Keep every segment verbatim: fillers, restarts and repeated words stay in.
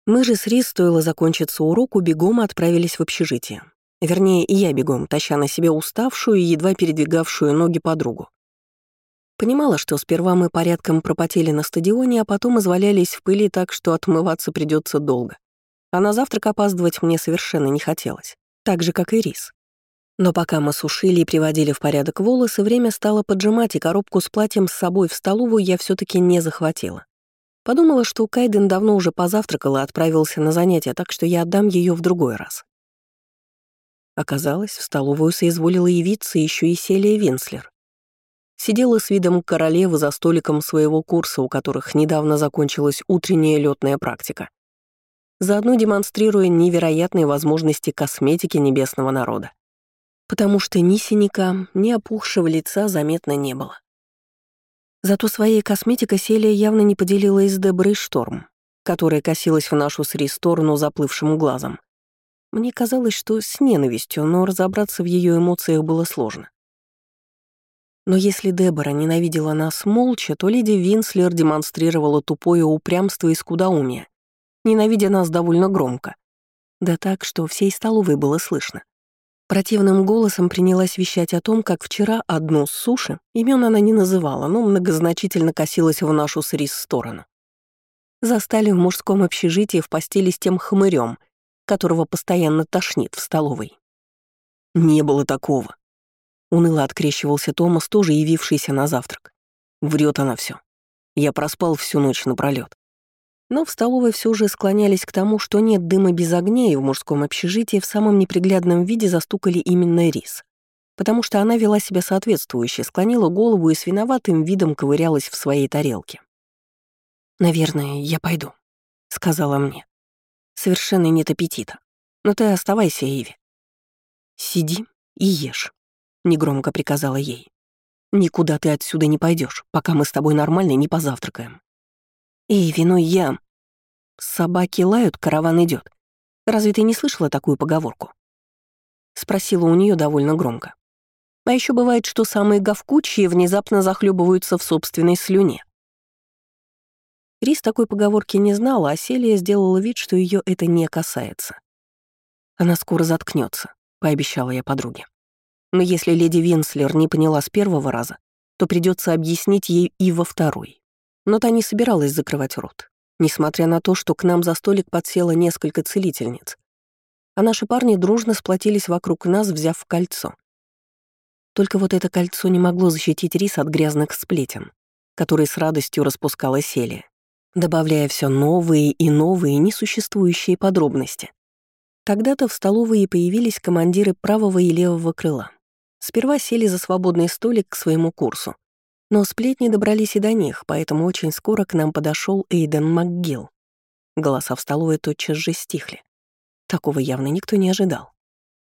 Мы же с Рис, стоило закончиться уроку, бегом отправились в общежитие. Вернее, я бегом, таща на себе уставшую и едва передвигавшую ноги подругу. Понимала, что сперва мы порядком пропотели на стадионе, а потом извалялись в пыли так, что отмываться придется долго. А на завтрак опаздывать мне совершенно не хотелось, так же, как и Рис. Но пока мы сушили и приводили в порядок волосы, время стало поджимать, и коробку с платьем с собой в столовую я все таки не захватила. Подумала, что Кайден давно уже позавтракал и отправился на занятия, так что я отдам ее в другой раз. Оказалось, в столовую соизволила явиться еще и Селия Винслер. Сидела с видом королевы за столиком своего курса, у которых недавно закончилась утренняя лётная практика, заодно демонстрируя невероятные возможности косметики небесного народа. Потому что ни синяка, ни опухшего лица заметно не было. Зато своей косметикой Селия явно не поделилась с Деброй Шторм, которая косилась в нашу с Рис сторону заплывшим глазом. Мне казалось, что с ненавистью, но разобраться в ее эмоциях было сложно. Но если Дебора ненавидела нас молча, то леди Винслер демонстрировала тупое упрямство и скудоумие, ненавидя нас довольно громко. Да так, что всей столовой было слышно. Противным голосом принялась вещать о том, как вчера одну с суши, имен она не называла, но многозначительно косилась в нашу с Рис сторону. Застали в мужском общежитии в постели с тем хмырем, которого постоянно тошнит в столовой. «Не было такого», — уныло открещивался Томас, тоже явившийся на завтрак. Врет она все. Я проспал всю ночь напролёт. Но в столовой все же склонялись к тому, что нет дыма без огня, и в мужском общежитии в самом неприглядном виде застукали именно Рис. Потому что она вела себя соответствующе, склонила голову и с виноватым видом ковырялась в своей тарелке. «Наверное, я пойду», — сказала мне. «Совершенно нет аппетита. Но ты оставайся, Эйви». «Сиди и ешь», — негромко приказала ей. «Никуда ты отсюда не пойдешь, пока мы с тобой нормально не позавтракаем». «Эйви, ну я...» «Собаки лают, караван идет. Разве ты не слышала такую поговорку?» Спросила у нее довольно громко. А еще бывает, что самые говкучие внезапно захлебываются в собственной слюне. Рис такой поговорки не знала, а Селия сделала вид, что ее это не касается. «Она скоро заткнется, пообещала я подруге. «Но если леди Винслер не поняла с первого раза, то придется объяснить ей и во второй». Но та не собиралась закрывать рот, несмотря на то, что к нам за столик подсело несколько целительниц, а наши парни дружно сплотились вокруг нас, взяв кольцо. Только вот это кольцо не могло защитить Рис от грязных сплетен, которые с радостью распускала Селия, добавляя все новые и новые несуществующие подробности. Тогда-то в столовой и появились командиры правого и левого крыла. Сперва сели за свободный столик к своему курсу, но сплетни добрались и до них, поэтому очень скоро к нам подошел Эйден МакГилл. Голоса в столовой тотчас же стихли. Такого явно никто не ожидал.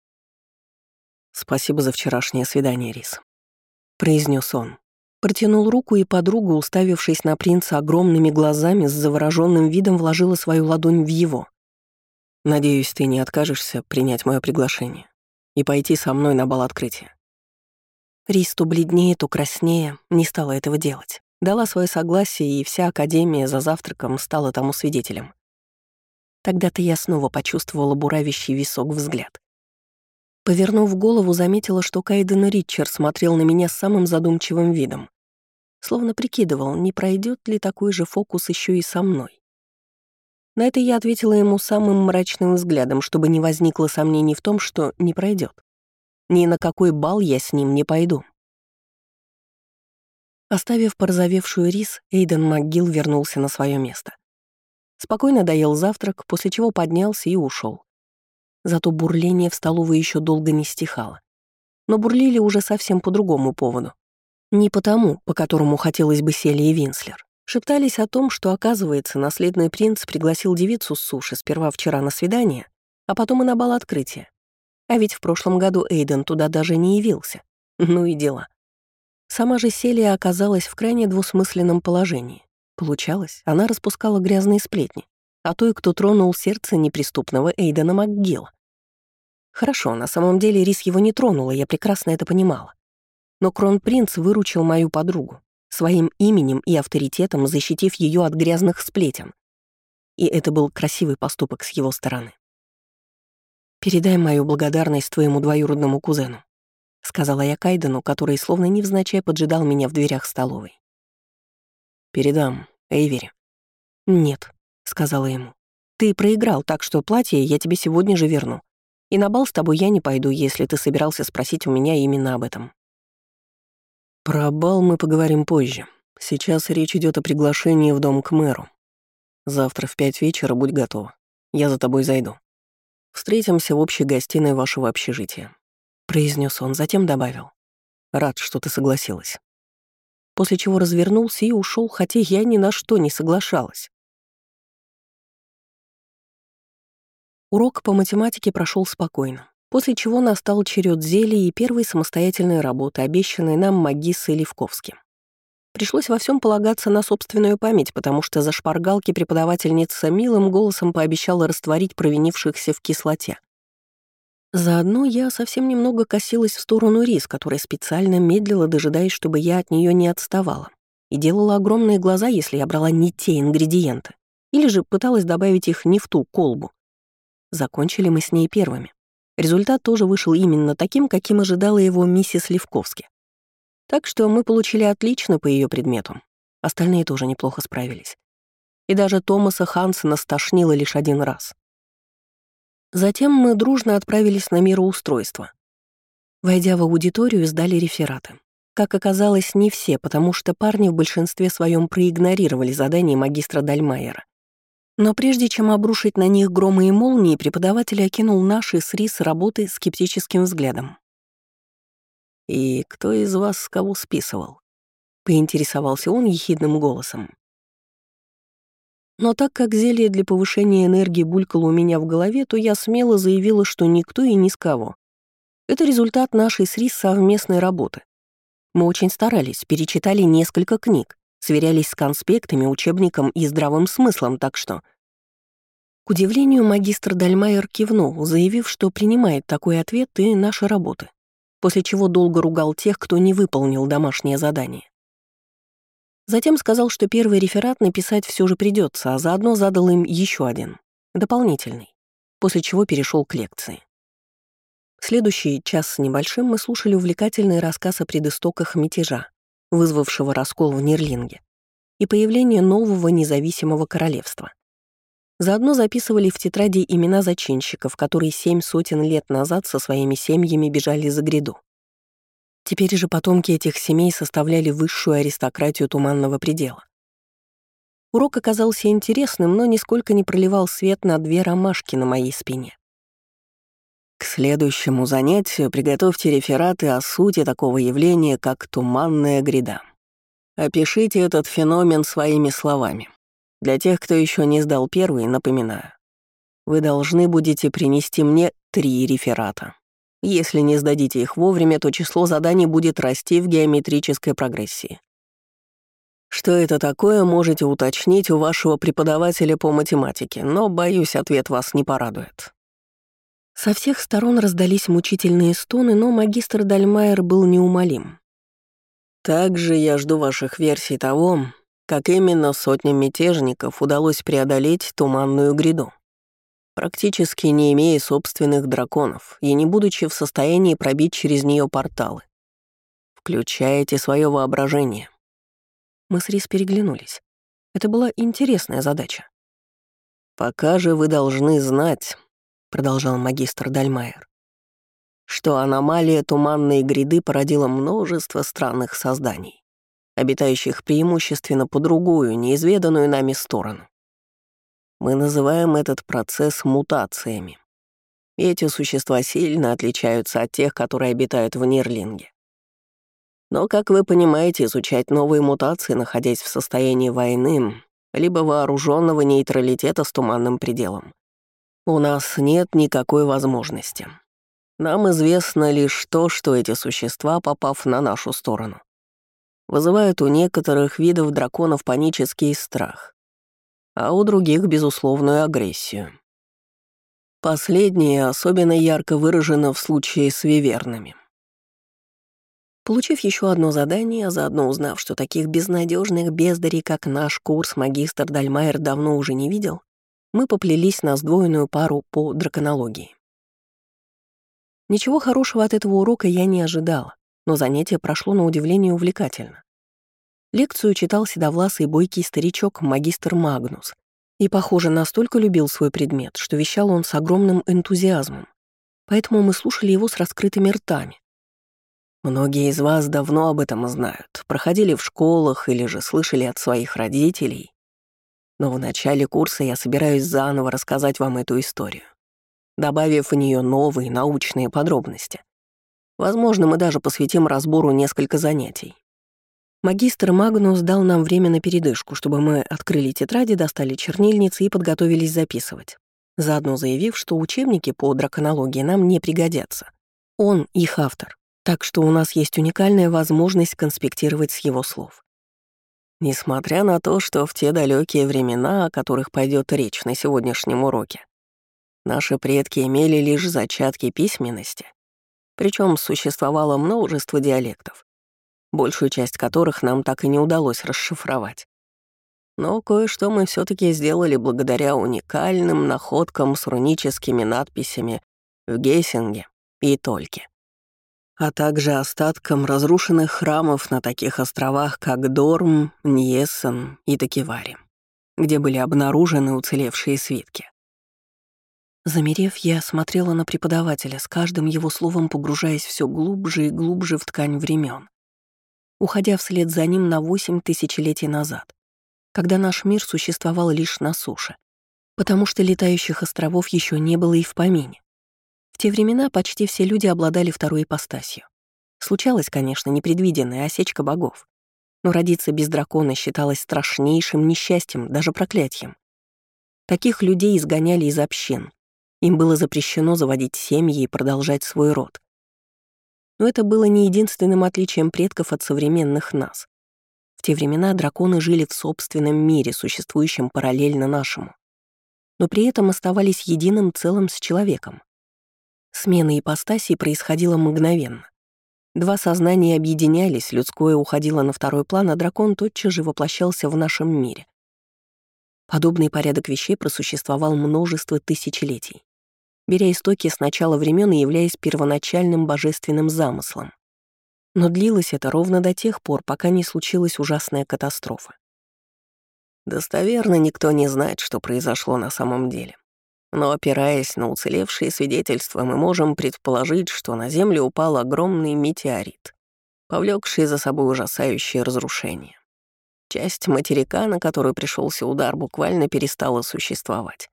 «Спасибо за вчерашнее свидание, Рис», — произнес он. Протянул руку, и подруга, уставившись на принца огромными глазами, с завороженным видом вложила свою ладонь в его. «Надеюсь, ты не откажешься принять мое приглашение и пойти со мной на бал открытия». Рис то бледнее, то краснее не стала этого делать. Дала свое согласие, и вся академия за завтраком стала тому свидетелем. Тогда-то я снова почувствовала буравящий висок взгляд. Повернув голову, заметила, что Кайден Ричард смотрел на меня с самым задумчивым видом. Словно прикидывал, не пройдет ли такой же фокус еще и со мной. На это я ответила ему самым мрачным взглядом, чтобы не возникло сомнений в том, что не пройдет. Ни на какой бал я с ним не пойду. Оставив порозовевшую Рис, Эйден МакГилл вернулся на свое место. Спокойно доел завтрак, после чего поднялся и ушел. Зато бурление в столовой еще долго не стихало. Но бурлили уже совсем по другому поводу. Не по тому, по которому хотелось бы Селии Винслер. Шептались о том, что, оказывается, наследный принц пригласил девицу с суши сперва вчера на свидание, а потом и на бал открытия. А ведь в прошлом году Эйден туда даже не явился. Ну и дела. Сама же Селия оказалась в крайне двусмысленном положении. Получалось, она распускала грязные сплетни о той, кто тронул сердце неприступного Эйдена МакГилла. Хорошо, на самом деле Рис его не тронула, я прекрасно это понимала. Но кронпринц выручил мою подругу, своим именем и авторитетом защитив ее от грязных сплетен. и это был красивый поступок с его стороны. «Передай мою благодарность твоему двоюродному кузену», — сказала я Кайдену, который словно невзначай поджидал меня в дверях столовой. «Передам Эйвери». «Нет», — сказала ему. «Ты проиграл, так что платье я тебе сегодня же верну. И на бал с тобой я не пойду, если ты собирался спросить у меня именно об этом». «Про бал мы поговорим позже. Сейчас речь идет о приглашении в дом к мэру. Завтра в пять вечера будь готова. Я за тобой зайду. Встретимся в общей гостиной вашего общежития», — произнес он, затем добавил. «Рад, что ты согласилась». После чего развернулся и ушел, хотя я ни на что не соглашалась. Урок по математике прошел спокойно, после чего настал черед зелий и первой самостоятельной работы, обещанной нам магиссой Левковским. Пришлось во всем полагаться на собственную память, потому что за шпаргалки преподавательница милым голосом пообещала растворить провинившихся в кислоте. Заодно я совсем немного косилась в сторону Рис, которая специально медлила, дожидаясь, чтобы я от нее не отставала, и делала огромные глаза, если я брала не те ингредиенты, или же пыталась добавить их не в ту колбу. Закончили мы с ней первыми. Результат тоже вышел именно таким, каким ожидала его миссис Левковски. Так что мы получили отлично по ее предмету. Остальные тоже неплохо справились. И даже Томаса Хансена стошнило лишь один раз. Затем мы дружно отправились на мироустройство. Войдя в аудиторию, сдали рефераты. Как оказалось, не все, потому что парни в большинстве своем проигнорировали задание магистра Дальмайера. Но прежде чем обрушить на них громы и молнии, преподаватель окинул наши с Рис работы скептическим взглядом. «И кто из вас с кого списывал?» — поинтересовался он ехидным голосом. Но так как зелье для повышения энергии булькало у меня в голове, то я смело заявила, что никто и ни с кого. Это результат нашей с Рис совместной работы. Мы очень старались, перечитали несколько книг, сверялись с конспектами, учебником и здравым смыслом, так что... К удивлению, магистр Дальмайер кивнул, заявив, что принимает такой ответ и наши работы, после чего долго ругал тех, кто не выполнил домашнее задание. Затем сказал, что первый реферат написать все же придется, а заодно задал им еще один, дополнительный, после чего перешел к лекции. Следующий час с небольшим мы слушали увлекательный рассказ о предыстоках мятежа, вызвавшего раскол в Нирлинге, и появление нового независимого королевства. Заодно записывали в тетради имена зачинщиков, которые семь сотен лет назад со своими семьями бежали за гряду. Теперь же потомки этих семей составляли высшую аристократию Туманного предела. Урок оказался интересным, но нисколько не проливал свет на две ромашки на моей спине. К следующему занятию приготовьте рефераты о сути такого явления, как туманная гряда. Опишите этот феномен своими словами. Для тех, кто еще не сдал первый, напоминаю. Вы должны будете принести мне три реферата. Если не сдадите их вовремя, то число заданий будет расти в геометрической прогрессии. Что это такое, можете уточнить у вашего преподавателя по математике, но, боюсь, ответ вас не порадует. Со всех сторон раздались мучительные стоны, но магистр Дальмайер был неумолим. Также я жду ваших версий того, как именно сотням мятежников удалось преодолеть туманную гряду, практически не имея собственных драконов и не будучи в состоянии пробить через нее порталы. Включайте свое воображение. Мы с Рис переглянулись. Это была интересная задача. «Пока же вы должны знать», — продолжал магистр Дальмайер, «что аномалия туманной гряды породила множество странных созданий, обитающих преимущественно по другую, неизведанную нами сторону. Мы называем этот процесс мутациями. И эти существа сильно отличаются от тех, которые обитают в Нирлинге. Но, как вы понимаете, изучать новые мутации, находясь в состоянии войны, либо вооруженного нейтралитета с туманным пределом, у нас нет никакой возможности. Нам известно лишь то, что эти существа, попав на нашу сторону, вызывают у некоторых видов драконов панический страх, а у других — безусловную агрессию. Последнее особенно ярко выражено в случае с вивернами. Получив еще одно задание, а заодно узнав, что таких безнадежных бездарей, как наш курс, магистр Дальмайер давно уже не видел, мы поплелись на сдвоенную пару по драконологии. Ничего хорошего от этого урока я не ожидала, но занятие прошло на удивление увлекательно. Лекцию читал седовласый бойкий старичок магистр Магнус и, похоже, настолько любил свой предмет, что вещал он с огромным энтузиазмом, поэтому мы слушали его с раскрытыми ртами. Многие из вас давно об этом знают, проходили в школах или же слышали от своих родителей. Но в начале курса я собираюсь заново рассказать вам эту историю, добавив в нее новые научные подробности. Возможно, мы даже посвятим разбору несколько занятий. Магистр Магнус дал нам время на передышку, чтобы мы открыли тетради, достали чернильницы и подготовились записывать, заодно заявив, что учебники по драконологии нам не пригодятся. Он их автор, так что у нас есть уникальная возможность конспектировать с его слов. Несмотря на то, что в те далекие времена, о которых пойдет речь на сегодняшнем уроке, наши предки имели лишь зачатки письменности, причем существовало множество диалектов, большую часть которых нам так и не удалось расшифровать. Но кое-что мы все таки сделали благодаря уникальным находкам с руническими надписями в Гессинге и Тольке, а также остаткам разрушенных храмов на таких островах, как Дорм, Ньессен и Такевари, где были обнаружены уцелевшие свитки. Замерев, я смотрела на преподавателя, с каждым его словом погружаясь все глубже и глубже в ткань времен, уходя вслед за ним на восемь тысячелетий назад, когда наш мир существовал лишь на суше, потому что летающих островов еще не было и в помине. В те времена почти все люди обладали второй ипостасью. Случалась, конечно, непредвиденная осечка богов, но родиться без дракона считалось страшнейшим несчастьем, даже проклятием. Таких людей изгоняли из общин, им было запрещено заводить семьи и продолжать свой род. Но это было не единственным отличием предков от современных нас. В те времена драконы жили в собственном мире, существующем параллельно нашему, но при этом оставались единым целым с человеком. Смена ипостасей происходила мгновенно. Два сознания объединялись, людское уходило на второй план, а дракон тотчас же воплощался в нашем мире. Подобный порядок вещей просуществовал множество тысячелетий, беря истоки с начала времен и являясь первоначальным божественным замыслом. Но длилось это ровно до тех пор, пока не случилась ужасная катастрофа. Достоверно никто не знает, что произошло на самом деле. Но, опираясь на уцелевшие свидетельства, мы можем предположить, что на Землю упал огромный метеорит, повлекший за собой ужасающее разрушение. Часть материка, на которую пришелся удар, буквально перестала существовать.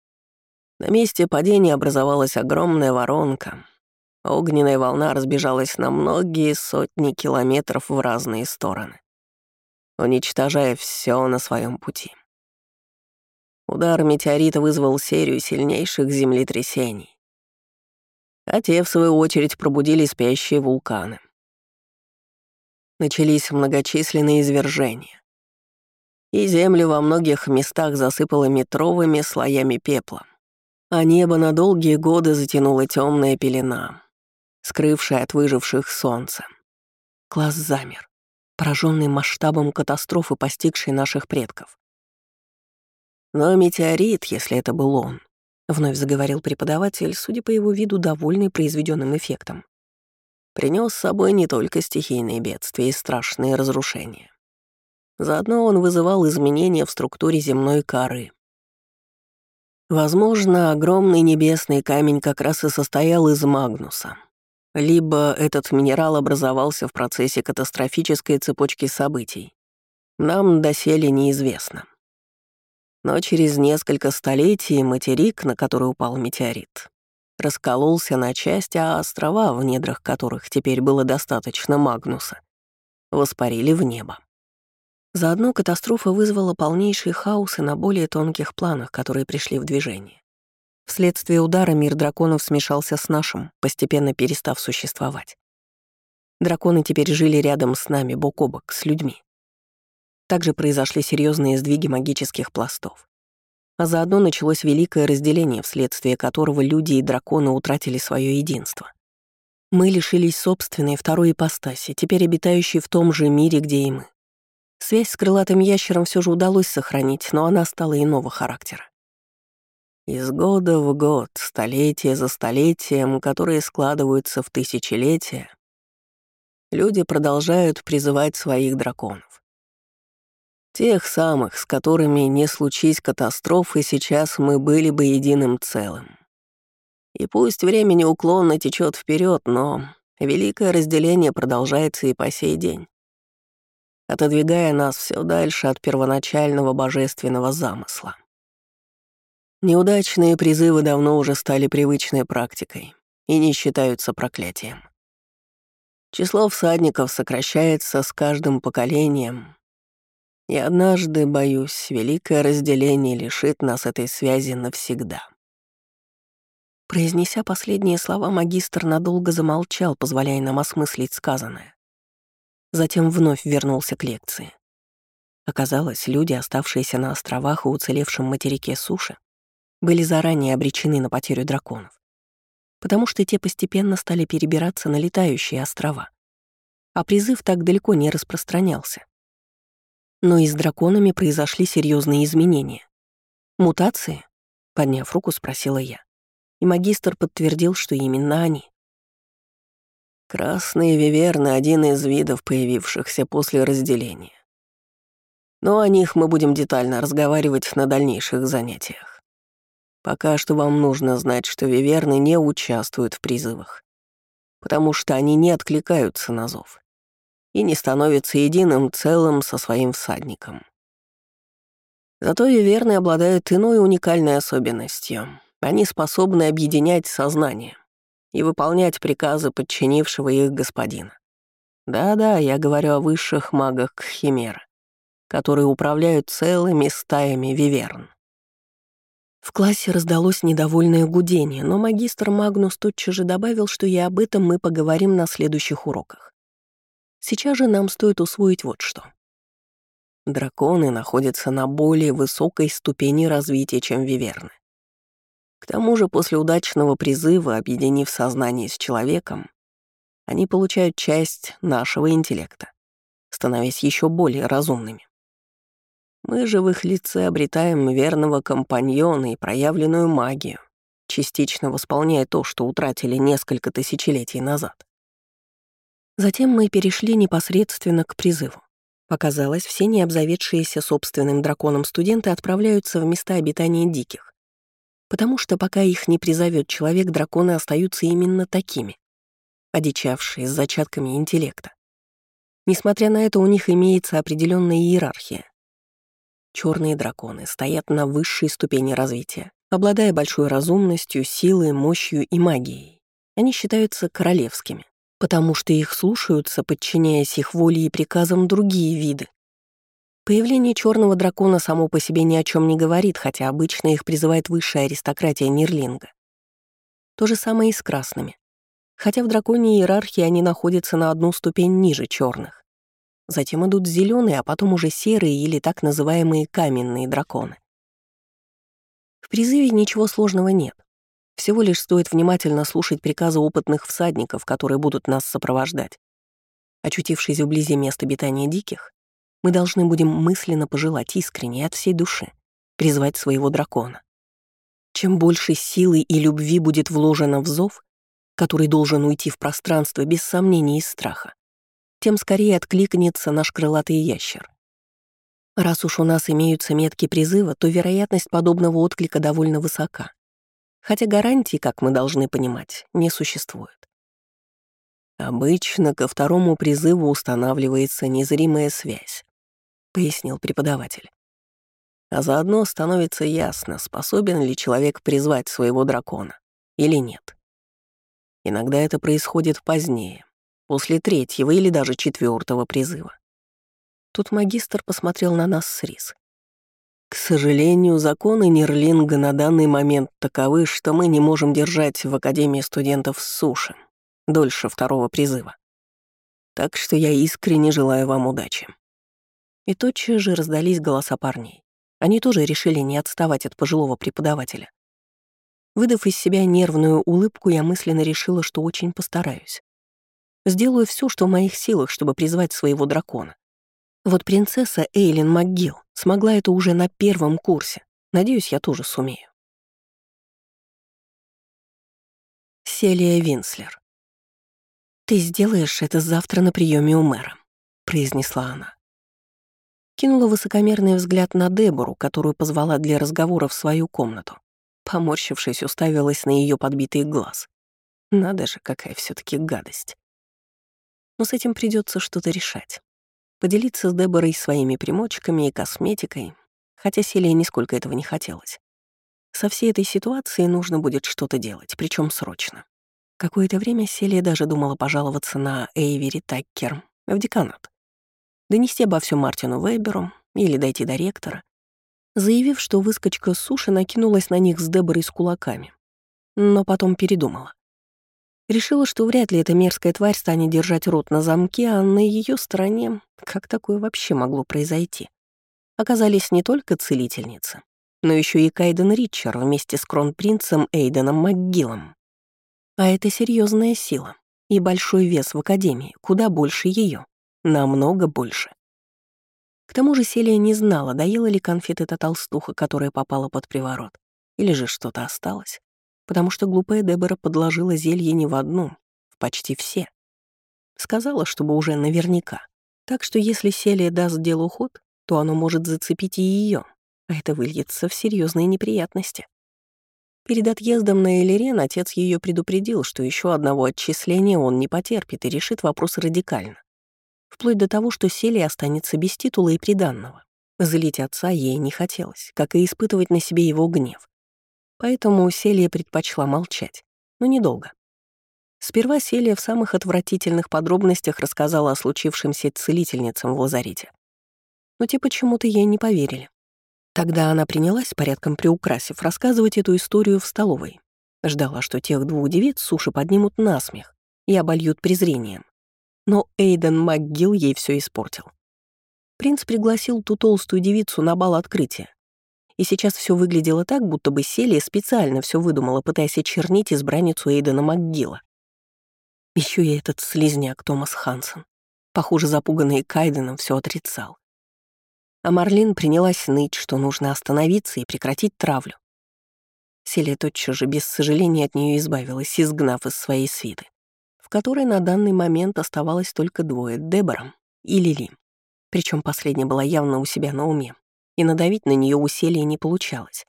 На месте падения образовалась огромная воронка. Огненная волна разбежалась на многие сотни километров в разные стороны, уничтожая все на своем пути. Удар метеорита вызвал серию сильнейших землетрясений, а те, в свою очередь, пробудили спящие вулканы. Начались многочисленные извержения, и землю во многих местах засыпало метровыми слоями пепла, а небо на долгие годы затянула темная пелена, скрывшая от выживших солнце. Класс замер, пораженный масштабом катастрофы, постигшей наших предков. Но метеорит, если это был он, вновь заговорил преподаватель, судя по его виду, довольный произведенным эффектом, принес с собой не только стихийные бедствия и страшные разрушения. Заодно он вызывал изменения в структуре земной коры. Возможно, огромный небесный камень как раз и состоял из магнуса. Либо этот минерал образовался в процессе катастрофической цепочки событий. Нам доселе неизвестно. Но через несколько столетий материк, на который упал метеорит, раскололся на части, а острова, в недрах которых теперь было достаточно магнуса, воспарили в небо. Заодно катастрофа вызвала полнейший хаос и на более тонких планах, которые пришли в движение. Вследствие удара мир драконов смешался с нашим, постепенно перестав существовать. Драконы теперь жили рядом с нами, бок о бок, с людьми. Также произошли серьезные сдвиги магических пластов. А заодно началось великое разделение, вследствие которого люди и драконы утратили свое единство. Мы лишились собственной второй ипостаси, теперь обитающей в том же мире, где и мы. Связь с крылатым ящером все же удалось сохранить, но она стала иного характера. Из года в год, столетие за столетием, которые складываются в тысячелетия, люди продолжают призывать своих драконов. Тех самых, с которыми не случись катастрофы, сейчас мы были бы единым целым. И пусть время неуклонно течет вперед, но великое разделение продолжается и по сей день, отодвигая нас все дальше от первоначального божественного замысла. Неудачные призывы давно уже стали привычной практикой и не считаются проклятием. Число всадников сокращается с каждым поколением, и однажды, боюсь, великое разделение лишит нас этой связи навсегда. Произнеся последние слова, магистр надолго замолчал, позволяя нам осмыслить сказанное. Затем вновь вернулся к лекции. Оказалось, люди, оставшиеся на островах и уцелевшем материке суши, были заранее обречены на потерю драконов, потому что те постепенно стали перебираться на летающие острова, а призыв так далеко не распространялся. Но и с драконами произошли серьезные изменения. «Мутации?» — подняв руку, спросила я. И магистр подтвердил, что именно они. Красные виверны — один из видов, появившихся после разделения. Но о них мы будем детально разговаривать на дальнейших занятиях. Пока что вам нужно знать, что виверны не участвуют в призывах, потому что они не откликаются на зов и не становятся единым целым со своим всадником. Зато виверны обладают иной уникальной особенностью. Они способны объединять сознание и выполнять приказы подчинившего их господина. Да-да, я говорю о высших магах Химеры, которые управляют целыми стаями виверн. В классе раздалось недовольное гудение, но магистр Магнус тотчас же добавил, что и об этом мы поговорим на следующих уроках. Сейчас же нам стоит усвоить вот что. Драконы находятся на более высокой ступени развития, чем виверны. К тому же после удачного призыва, объединив сознание с человеком, они получают часть нашего интеллекта, становясь еще более разумными. Мы же в их лице обретаем верного компаньона и проявленную магию, частично восполняя то, что утратили несколько тысячелетий назад. Затем мы перешли непосредственно к призыву. Показалось, все необзаведшиеся собственным драконом студенты отправляются в места обитания диких, потому что пока их не призовет человек, драконы остаются именно такими, одичавшие с зачатками интеллекта. Несмотря на это, у них имеется определенная иерархия. Черные драконы стоят на высшей ступени развития, обладая большой разумностью, силой, мощью и магией. Они считаются королевскими, потому что их слушаются, подчиняясь их воле и приказам, другие виды. Появление черного дракона само по себе ни о чем не говорит, хотя обычно их призывает высшая аристократия Нирлинга. То же самое и с красными. Хотя в драконьей иерархии они находятся на одну ступень ниже черных. Затем идут зеленые, а потом уже серые или так называемые каменные драконы. В призыве ничего сложного нет. Всего лишь стоит внимательно слушать приказы опытных всадников, которые будут нас сопровождать. Очутившись вблизи места обитания диких, мы должны будем мысленно пожелать искренне от всей души призвать своего дракона. Чем больше силы и любви будет вложено в зов, который должен уйти в пространство без сомнений и страха, тем скорее откликнется наш крылатый ящер. Раз уж у нас имеются метки призыва, то вероятность подобного отклика довольно высока, хотя гарантий, как мы должны понимать, не существует. «Обычно ко второму призыву устанавливается незримая связь», — пояснил преподаватель. «А заодно становится ясно, способен ли человек призвать своего дракона или нет. Иногда это происходит позднее, после третьего или даже четвертого призыва». Тут магистр посмотрел на нас с Рис. «К сожалению, законы Нирлинга на данный момент таковы, что мы не можем держать в Академии студентов с суши дольше второго призыва. Так что я искренне желаю вам удачи». И тотчас же раздались голоса парней. Они тоже решили не отставать от пожилого преподавателя. Выдав из себя нервную улыбку, я мысленно решила, что очень постараюсь. Сделаю все, что в моих силах, чтобы призвать своего дракона. Вот принцесса Эйлин МакГилл смогла это уже на первом курсе. Надеюсь, я тоже сумею. Селия Винслер. «Ты сделаешь это завтра на приеме у мэра», — произнесла она. Кинула высокомерный взгляд на Дебору, которую позвала для разговора в свою комнату. Поморщившись, уставилась на ее подбитый глаз. Надо же, какая все таки гадость. Но с этим придется что-то решать. Поделиться с Деборой своими примочками и косметикой, хотя Селии нисколько этого не хотелось. Со всей этой ситуацией нужно будет что-то делать, причем срочно. Какое-то время Селия даже думала пожаловаться на Эйвери Таккер в деканат. Донести обо всем Мартину Веберу или дойти до ректора, заявив, что выскочка Суши накинулась на них с Деборой с кулаками. Но потом передумала. Решила, что вряд ли эта мерзкая тварь станет держать рот на замке, а на ее стороне, как такое вообще могло произойти, оказались не только целительницы, но еще и Кайден Ричер вместе с кронпринцем Эйденом МакГиллом. А это серьезная сила и большой вес в Академии, куда больше ее, намного больше. К тому же Селия не знала, доела ли конфеты та толстуха, которая попала под приворот, или же что-то осталось, потому что глупая Дебора подложила зелье не в одну, в почти все. Сказала, чтобы уже наверняка. Так что если Селия даст делу ход, то оно может зацепить и ее, а это выльется в серьезные неприятности. Перед отъездом на Элерен отец ее предупредил, что еще одного отчисления он не потерпит и решит вопрос радикально. Вплоть до того, что Селия останется без титула и приданного. Злить отца ей не хотелось, как и испытывать на себе его гнев. Поэтому Селия предпочла молчать, но недолго. Сперва Селия в самых отвратительных подробностях рассказала о случившемся целительницам в лазарете. Но те почему-то ей не поверили. Тогда она принялась, порядком приукрасив, рассказывать эту историю в столовой. Ждала, что тех двух девиц Суши поднимут насмех и обольют презрением. Но Эйден МакГилл ей все испортил. Принц пригласил ту толстую девицу на бал открытия. И сейчас все выглядело так, будто бы Селия специально все выдумала, пытаясь очернить избранницу Эйдена МакГилла. Еще и этот слизняк Томас Хансен, похоже, запуганный Кайденом, все отрицал. А Марлин принялась ныть, что нужно остановиться и прекратить травлю. Селия тотчас же без сожаления от нее избавилась, изгнав из своей свиты, в которой на данный момент оставалось только двое — Дебора и Лили. Причем последняя была явно у себя на уме, и надавить на нее усилия не получалось.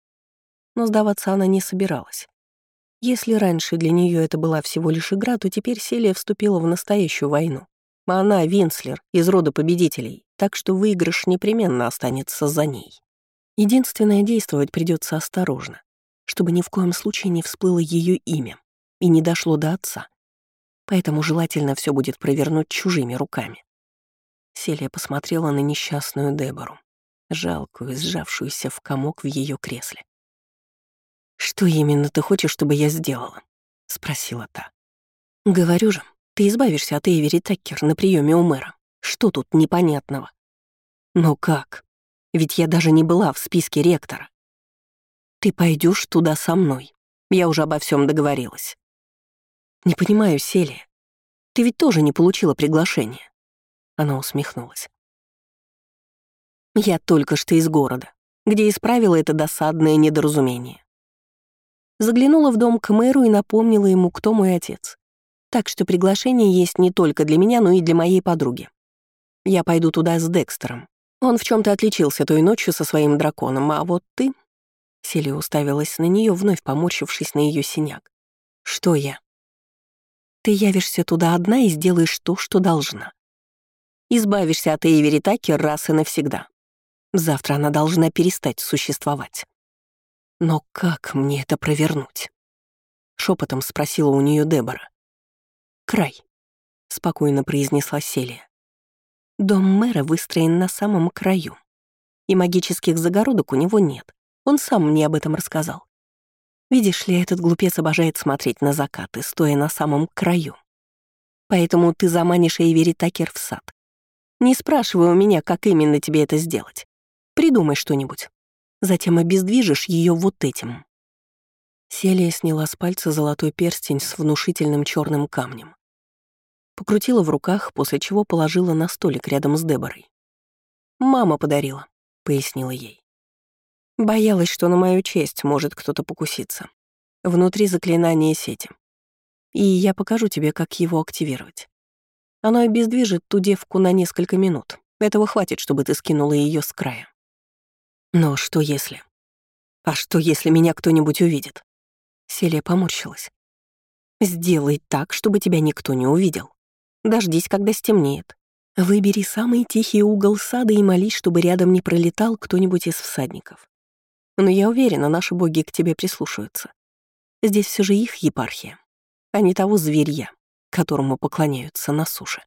Но сдаваться она не собиралась. Если раньше для нее это была всего лишь игра, то теперь Селия вступила в настоящую войну. А она — Винслер, из рода победителей, так что выигрыш непременно останется за ней. Единственное, действовать придется осторожно, чтобы ни в коем случае не всплыло ее имя и не дошло до отца. Поэтому желательно все будет провернуть чужими руками. Селия посмотрела на несчастную Дебору, жалкую, сжавшуюся в комок в ее кресле. «Что именно ты хочешь, чтобы я сделала?» — спросила та. «Говорю же, ты избавишься от Эйвери Таккер на приеме у мэра. Что тут непонятного?» «Ну как? Ведь я даже не была в списке ректора». «Ты пойдешь туда со мной. Я уже обо всем договорилась». «Не понимаю, Селия. Ты ведь тоже не получила приглашение». Она усмехнулась. «Я только что из города, где исправила это досадное недоразумение. Заглянула в дом к мэру и напомнила ему, кто мой отец. Так что приглашение есть не только для меня, но и для моей подруги. Я пойду туда с Декстером. Он в чем то отличился той ночью со своим драконом, а вот ты...» Селия уставилась на нее, вновь поморщившись на ее синяк. «Что я?» «Ты явишься туда одна и сделаешь то, что должна. Избавишься от Эйвери Таккер раз и навсегда. Завтра она должна перестать существовать». «Но как мне это провернуть?» — шепотом спросила у нее Дебора. «Край», — спокойно произнесла Селия. «Дом мэра выстроен на самом краю, и магических загородок у него нет. Он сам мне об этом рассказал. Видишь ли, этот глупец обожает смотреть на закаты, стоя на самом краю. Поэтому ты заманишь Эйвери Таккер в сад. Не спрашивай у меня, как именно тебе это сделать. Придумай что-нибудь. Затем обездвижишь ее вот этим». Селия сняла с пальца золотой перстень с внушительным черным камнем. Покрутила в руках, после чего положила на столик рядом с Деборой. «Мама подарила», — пояснила ей. Боялась, что на мою честь может кто-то покуситься. Внутри заклинания сети. и я покажу тебе, как его активировать. Оно обездвижит ту девку на несколько минут. Этого хватит, чтобы ты скинула ее с края. Но что если? А что, если меня кто-нибудь увидит? Селия поморщилась. Сделай так, чтобы тебя никто не увидел. Дождись, когда стемнеет. Выбери самый тихий угол сада и молись, чтобы рядом не пролетал кто-нибудь из всадников. Но я уверена, наши боги к тебе прислушаются. Здесь все же их епархия, а не того зверья, которому поклоняются на суше.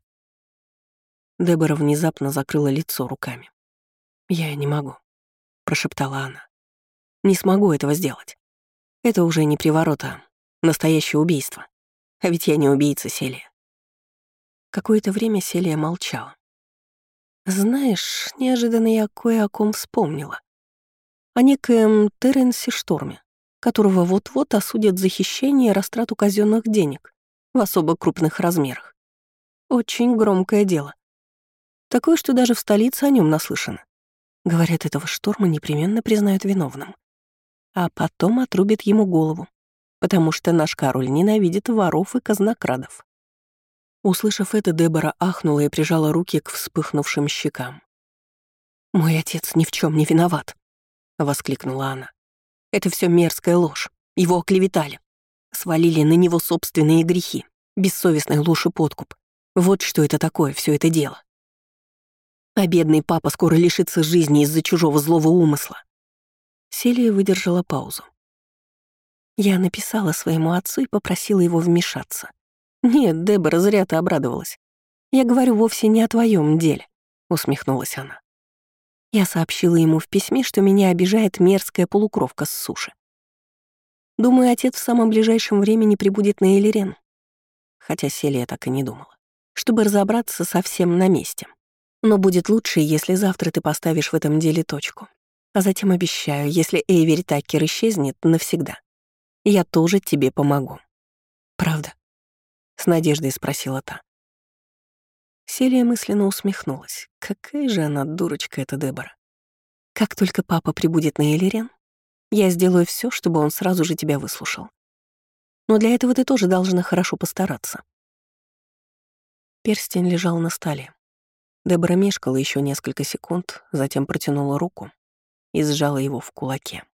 Дебора внезапно закрыла лицо руками. «Я не могу», — прошептала она. «Не смогу этого сделать. Это уже не приворот, а настоящее убийство. А ведь я не убийца, Селия». Какое-то время Селия молчала. «Знаешь, неожиданно я кое о ком вспомнила. О некоем Терренсе Шторме, которого вот-вот осудят за хищение и растрату казенных денег в особо крупных размерах. Очень громкое дело. Такое, что даже в столице о нем наслышано. Говорят, этого Шторма непременно признают виновным. А потом отрубят ему голову, потому что наш король ненавидит воров и казнокрадов». Услышав это, Дебора ахнула и прижала руки к вспыхнувшим щекам. «Мой отец ни в чем не виноват», — воскликнула она. «Это все мерзкая ложь. Его оклеветали. Свалили на него собственные грехи. Бессовестная ложь и подкуп. Вот что это такое, все это дело. А бедный папа скоро лишится жизни из-за чужого злого умысла». Селия выдержала паузу. Я написала своему отцу и попросила его вмешаться. «Нет, Дебора, зря ты обрадовалась. Я говорю вовсе не о твоем деле», — усмехнулась она. Я сообщила ему в письме, что меня обижает мерзкая полукровка с суши. Думаю, отец в самом ближайшем времени прибудет на Элирен. Хотя Селия так и не думала. Чтобы разобраться совсем на месте. Но будет лучше, если завтра ты поставишь в этом деле точку. А затем обещаю, если Эйвери Таккер исчезнет навсегда, я тоже тебе помогу. Правда? С надеждой спросила та. Селия мысленно усмехнулась. Какая же она дурочка, эта Дебора. Как только папа прибудет на Элирен, я сделаю все, чтобы он сразу же тебя выслушал. Но для этого ты тоже должна хорошо постараться. Перстень лежал на столе. Дебора мешкала еще несколько секунд, затем протянула руку и сжала его в кулаке.